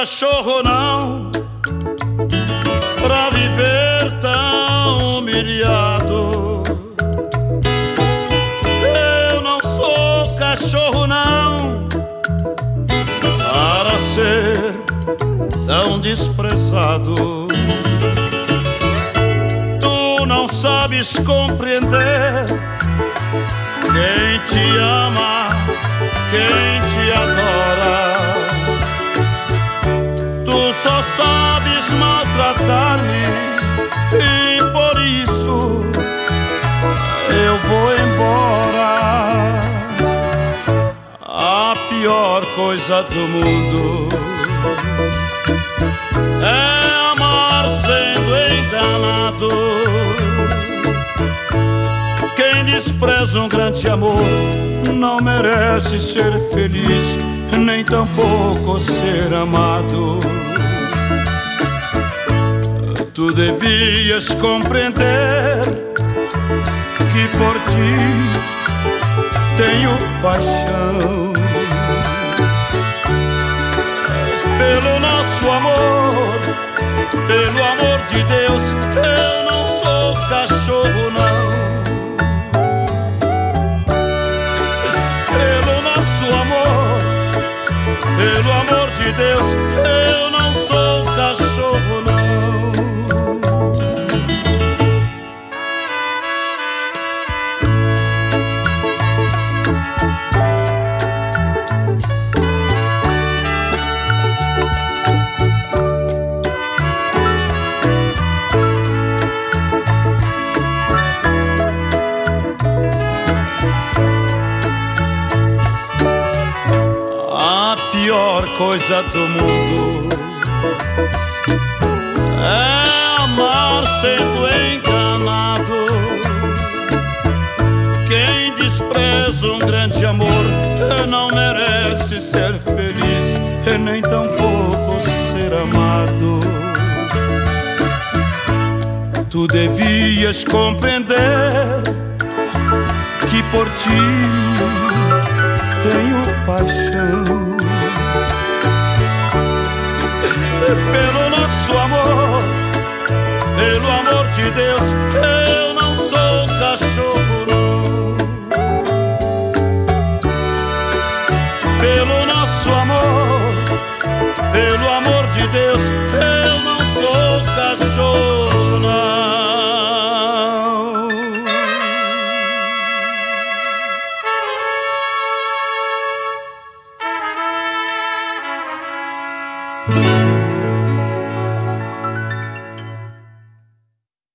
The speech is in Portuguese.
cachorro não, pra viver tão humilhado. Eu não sou cachorro não, para ser tão desprezado. Tu não sabes compreender quem te ama, quem te adora. Tu só sabes maltratar-me e por isso eu vou embora. A pior coisa do mundo é amar sendo enganado. Quem despreza um grande amor não merece ser feliz, nem tampouco ser amado. Tu devias compreender que por ti tenho paixão. Pelo nosso amor, pelo amor de Deus, eu não sou cachorro não. Pelo nosso amor, pelo amor de Deus, eu não sou cachorro não. A pior coisa do mundo é amar sendo enganado. Quem despreza um grande amor não merece ser feliz, nem tampouco ser amado. Tu devias compreender que por ti tenho paixão. Pelo nosso amor, pelo amor de Deus, eu não sou cachorro não. Pelo nosso amor, pelo amor de Deus,